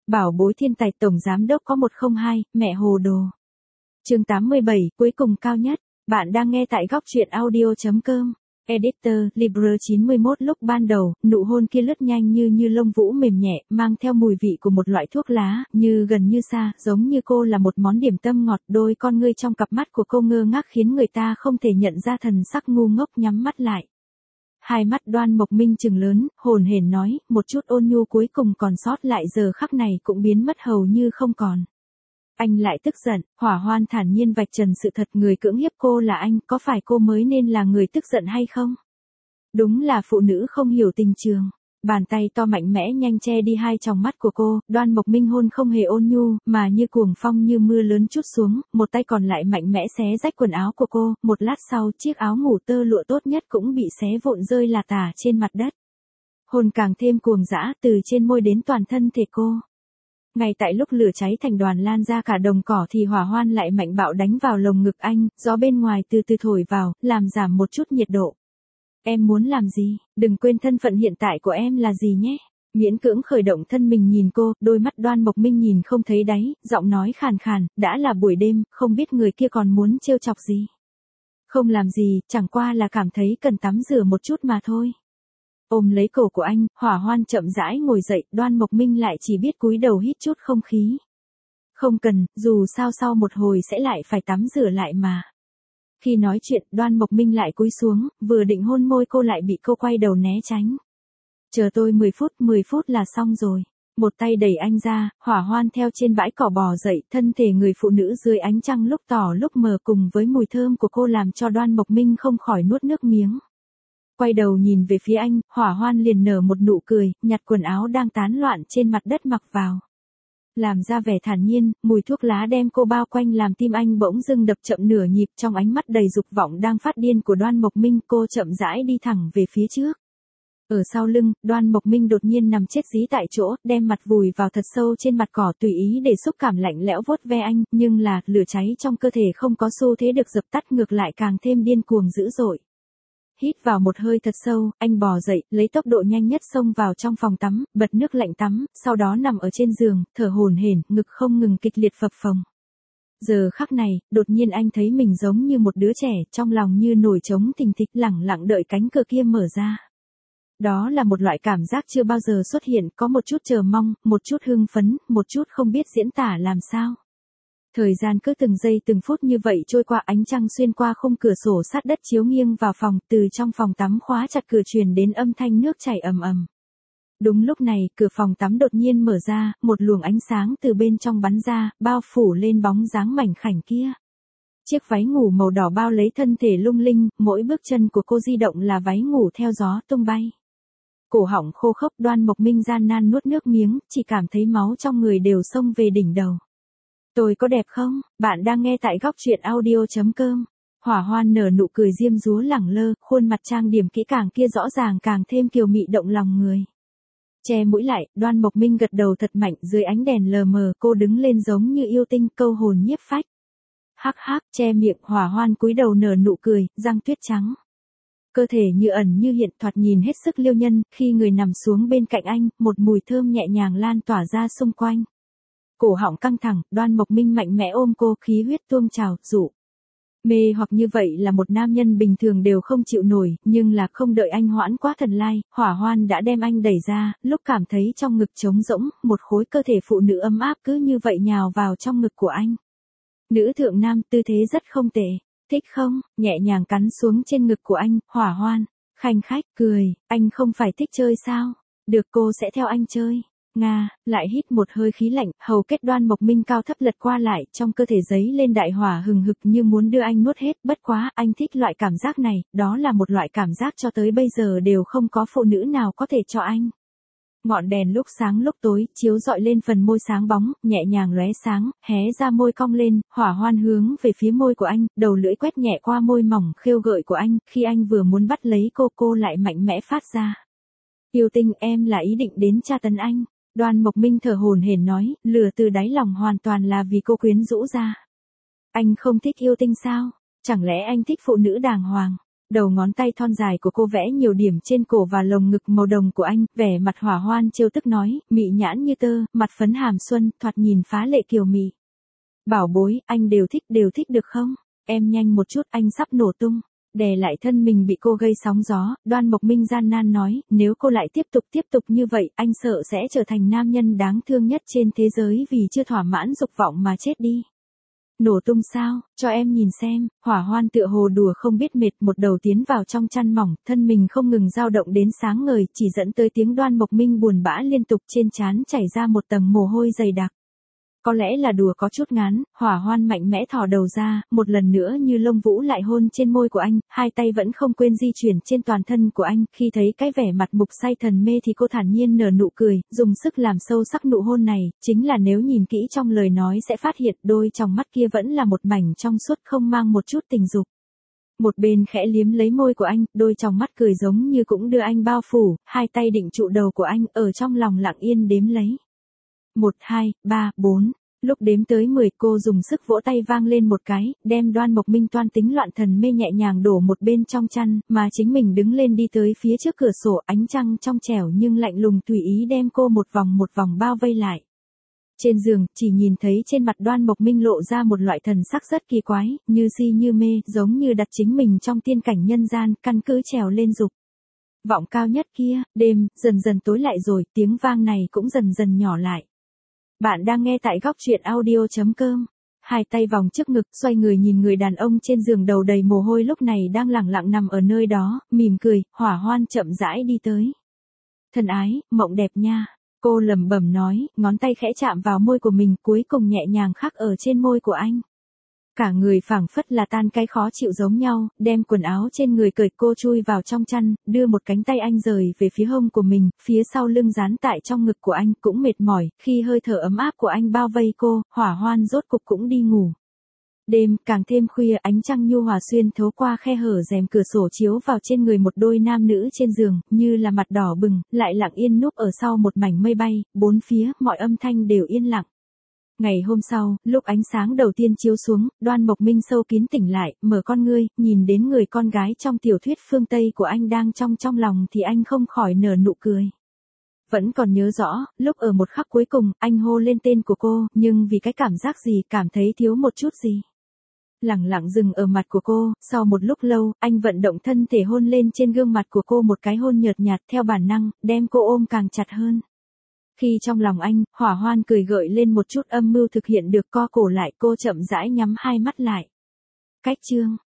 Bảo bối thiên tài tổng giám đốc có 102, mẹ hồ đồ. Chương 87, cuối cùng cao nhất. Bạn đang nghe tại góc truyện audio.com. Editor, Libre 91. Lúc ban đầu, nụ hôn kia lướt nhanh như lông vũ mềm nhẹ, mang theo mùi vị của một loại thuốc lá, như gần như xa, giống như cô là một món điểm tâm ngọt. Đôi con ngươi trong cặp mắt của cô ngơ ngác khiến người ta không thể nhận ra thần sắc ngu ngốc nhắm mắt lại. Hai mắt Đoan Mộc Minh trừng lớn, hồn hển nói, một chút ôn nhu cuối cùng còn sót lại giờ khắc này cũng biến mất hầu như không còn. Anh lại tức giận, Hỏa Hoan thản nhiên vạch trần sự thật, người cưỡng hiếp cô là anh, có phải cô mới nên là người tức giận hay không? Đúng là phụ nữ không hiểu tình trường. Bàn tay to mạnh mẽ nhanh che đi hai tròng mắt của cô, Đoan Mộc Minh hôn không hề ôn nhu, mà như cuồng phong như mưa lớn trút xuống, một tay còn lại mạnh mẽ xé rách quần áo của cô, một lát sau chiếc áo ngủ tơ lụa tốt nhất cũng bị xé vụn rơi lả tả trên mặt đất. Hôn càng thêm cuồng dã từ trên môi đến toàn thân thể cô. Ngay tại lúc lửa cháy thành đoàn lan ra cả đồng cỏ thì Hỏa Hoan lại mạnh bạo đánh vào lồng ngực anh, gió bên ngoài từ từ thổi vào, làm giảm một chút nhiệt độ. Em muốn làm gì? Đừng quên thân phận hiện tại của em là gì nhé. Miễn cưỡng khởi động thân mình nhìn cô, đôi mắt Đoan Mộc Minh nhìn không thấy đáy, giọng nói khàn khàn, đã là buổi đêm, không biết người kia còn muốn trêu chọc gì. Không làm gì, chẳng qua là cảm thấy cần tắm rửa một chút mà thôi. Ôm lấy cổ của anh, Hỏa Hoan chậm rãi ngồi dậy, Đoan Mộc Minh lại chỉ biết cúi đầu hít chút không khí. Không cần, dù sao sau một hồi sẽ lại phải tắm rửa lại mà. Khi nói chuyện, Đoan Mộc Minh lại cúi xuống, vừa định hôn môi cô lại bị cô quay đầu né tránh. Chờ tôi 10 phút là xong rồi. Một tay đẩy anh ra, Hỏa Hoan theo trên bãi cỏ bò dậy, thân thể người phụ nữ dưới ánh trăng lúc tỏ lúc mờ cùng với mùi thơm của cô làm cho Đoan Mộc Minh không khỏi nuốt nước miếng. Quay đầu nhìn về phía anh, Hỏa Hoan liền nở một nụ cười, nhặt quần áo đang tán loạn trên mặt đất mặc vào. Làm ra vẻ thản nhiên, mùi thuốc lá đem cô bao quanh làm tim anh bỗng dưng đập chậm nửa nhịp, trong ánh mắt đầy dục vọng đang phát điên của Đoan Mộc Minh, cô chậm rãi đi thẳng về phía trước. Ở sau lưng, Đoan Mộc Minh đột nhiên nằm chết dí tại chỗ, đem mặt vùi vào thật sâu trên mặt cỏ tùy ý để xúc cảm lạnh lẽo vuốt ve anh, nhưng là, lửa cháy trong cơ thể không có xu thế được dập tắt, ngược lại càng thêm điên cuồng dữ dội. Hít vào một hơi thật sâu, anh bò dậy, lấy tốc độ nhanh nhất xông vào trong phòng tắm, bật nước lạnh tắm, sau đó nằm ở trên giường, thở hổn hển, ngực không ngừng kịch liệt phập phồng. Giờ khắc này, đột nhiên anh thấy mình giống như một đứa trẻ, trong lòng như nổi trống thình thịch, lẳng lặng đợi cánh cửa kia mở ra. Đó là một loại cảm giác chưa bao giờ xuất hiện, có một chút chờ mong, một chút hưng phấn, một chút không biết diễn tả làm sao. Thời gian cứ từng giây từng phút như vậy trôi qua, ánh trăng xuyên qua khung cửa sổ sát đất chiếu nghiêng vào phòng, từ trong phòng tắm khóa chặt cửa truyền đến âm thanh nước chảy ầm ầm. Đúng lúc này, cửa phòng tắm đột nhiên mở ra, một luồng ánh sáng từ bên trong bắn ra, bao phủ lên bóng dáng mảnh khảnh kia. Chiếc váy ngủ màu đỏ bao lấy thân thể lung linh, mỗi bước chân của cô di động là váy ngủ theo gió tung bay. Cổ họng khô khốc, Đoan Mộc Minh gian nan nuốt nước miếng, chỉ cảm thấy máu trong người đều xông về đỉnh đầu. Tôi có đẹp không? Bạn đang nghe tại góc truyện audio.com. Hỏa Hoan nở nụ cười diêm dúa lẳng lơ, khuôn mặt trang điểm kỹ càng kia rõ ràng càng thêm kiều mị động lòng người. Che mũi lại, Đoan Mộc Minh gật đầu thật mạnh, dưới ánh đèn lờ mờ, cô đứng lên giống như yêu tinh, câu hồn nhiếp phách. Hắc hắc, che miệng, Hỏa Hoan cúi đầu nở nụ cười, răng tuyết trắng. Cơ thể như ẩn như hiện, thoạt nhìn hết sức liêu nhân, khi người nằm xuống bên cạnh anh, một mùi thơm nhẹ nhàng lan tỏa ra xung quanh. Cổ họng căng thẳng, Đoan Mộc Minh mạnh mẽ ôm cô, khí huyết tuôn trào, dụ. Mê hoặc như vậy là một nam nhân bình thường đều không chịu nổi, nhưng là không đợi anh hoãn quá thần lai, Hỏa Hoan đã đem anh đẩy ra, lúc cảm thấy trong ngực trống rỗng, một khối cơ thể phụ nữ ấm áp cứ như vậy nhào vào trong ngực của anh. Nữ thượng nam, tư thế rất không tệ, thích không? Nhẹ nhàng cắn xuống trên ngực của anh, Hỏa Hoan, khanh khách, cười, anh không phải thích chơi sao? Được, cô sẽ theo anh chơi. Nga, lại hít một hơi khí lạnh, hầu kết Đoan Mộc Minh cao thấp lật qua lại, trong cơ thể giấy lên đại hỏa hừng hực như muốn đưa anh nuốt hết, bất quá, anh thích loại cảm giác này, đó là một loại cảm giác cho tới bây giờ đều không có phụ nữ nào có thể cho anh. Ngọn đèn lúc sáng lúc tối, chiếu rọi lên phần môi sáng bóng, nhẹ nhàng lóe sáng, hé ra môi cong lên, Hỏa Hoan hướng về phía môi của anh, đầu lưỡi quét nhẹ qua môi mỏng khêu gợi của anh, khi anh vừa muốn bắt lấy cô lại mạnh mẽ phát ra. Yêu tinh, em là ý định đến tra tấn anh. Đoan Mộc Minh thở hổn hển nói, lửa từ đáy lòng hoàn toàn là vì cô quyến rũ ra. Anh không thích yêu tinh sao? Chẳng lẽ anh thích phụ nữ đàng hoàng? Đầu ngón tay thon dài của cô vẽ nhiều điểm trên cổ và lồng ngực màu đồng của anh, vẻ mặt hỏa hoan trêu tức nói, mị nhãn như tơ, mặt phấn hàm xuân, thoạt nhìn phá lệ kiều mị. Bảo bối, anh đều thích được không? Em nhanh một chút, anh sắp nổ tung. Đè lại thân mình bị cô gây sóng gió, Đoan Mộc Minh gian nan nói, nếu cô lại tiếp tục như vậy, anh sợ sẽ trở thành nam nhân đáng thương nhất trên thế giới vì chưa thỏa mãn dục vọng mà chết đi. Nổ tung sao, cho em nhìn xem, hỏa hoan tựa hồ đùa không biết mệt, một đầu tiến vào trong chăn mỏng, thân mình không ngừng dao động đến sáng ngời, chỉ dẫn tới tiếng Đoan Mộc Minh buồn bã liên tục, trên trán chảy ra một tầng mồ hôi dày đặc. Có lẽ là đùa có chút ngán, hỏa hoan mạnh mẽ thò đầu ra, một lần nữa như lông vũ lại hôn trên môi của anh, hai tay vẫn không quên di chuyển trên toàn thân của anh, khi thấy cái vẻ mặt mục say thần mê thì cô thản nhiên nở nụ cười, dùng sức làm sâu sắc nụ hôn này, chính là nếu nhìn kỹ trong lời nói sẽ phát hiện đôi trong mắt kia vẫn là một mảnh trong suốt không mang một chút tình dục. Một bên khẽ liếm lấy môi của anh, đôi trong mắt cười giống như cũng đưa anh bao phủ, hai tay định trụ đầu của anh, ở trong lòng lặng yên đếm lấy. 1, 2, 3, 4. Lúc đếm tới 10 cô dùng sức vỗ tay vang lên một cái, đem Đoan Mộc Minh toan tính loạn thần mê nhẹ nhàng đổ một bên trong chăn, mà chính mình đứng lên đi tới phía trước cửa sổ, ánh trăng trong trẻo nhưng lạnh lùng tùy ý đem cô một vòng bao vây lại. Trên giường, chỉ nhìn thấy trên mặt Đoan Mộc Minh lộ ra một loại thần sắc rất kỳ quái, như si như mê, giống như đặt chính mình trong tiên cảnh nhân gian, căn cứ trèo lên dục vọng cao nhất kia, đêm, dần dần tối lại rồi, tiếng vang này cũng dần dần nhỏ lại. Bạn đang nghe tại góc truyện audio.com. Hai tay vòng trước ngực, xoay người nhìn người đàn ông trên giường đầu đầy mồ hôi lúc này đang lẳng lặng nằm ở nơi đó, mỉm cười, hỏa hoan chậm rãi đi tới. Thân ái, mộng đẹp nha. Cô lẩm bẩm nói, ngón tay khẽ chạm vào môi của mình, cuối cùng nhẹ nhàng khắc ở trên môi của anh. Cả người phảng phất là tan cái khó chịu giống nhau, đem quần áo trên người cởi, cô chui vào trong chăn, đưa một cánh tay anh rời về phía hông của mình, phía sau lưng dán tại trong ngực của anh, cũng mệt mỏi, khi hơi thở ấm áp của anh bao vây cô, hỏa hoan rốt cục cũng đi ngủ. Đêm, càng thêm khuya, ánh trăng nhu hòa xuyên thấu qua khe hở rèm cửa sổ chiếu vào trên người một đôi nam nữ trên giường, như là mặt đỏ bừng, lại lặng yên núp ở sau một mảnh mây bay, bốn phía, mọi âm thanh đều yên lặng. Ngày hôm sau, lúc ánh sáng đầu tiên chiếu xuống, Đoan Mộc Minh sâu kín tỉnh lại, mở con ngươi, nhìn đến người con gái trong tiểu thuyết phương Tây của anh đang trong lòng thì anh không khỏi nở nụ cười. Vẫn còn nhớ rõ, lúc ở một khắc cuối cùng, anh hô lên tên của cô, nhưng vì cái cảm giác gì, cảm thấy thiếu một chút gì. Lẳng lặng dừng ở mặt của cô, sau một lúc lâu, anh vận động thân thể hôn lên trên gương mặt của cô một cái hôn nhợt nhạt theo bản năng, đem cô ôm càng chặt hơn. Khi trong lòng anh, hỏa hoan cười gợi lên một chút âm mưu thực hiện được, co cổ lại, cô chậm rãi nhắm hai mắt lại. Cách chương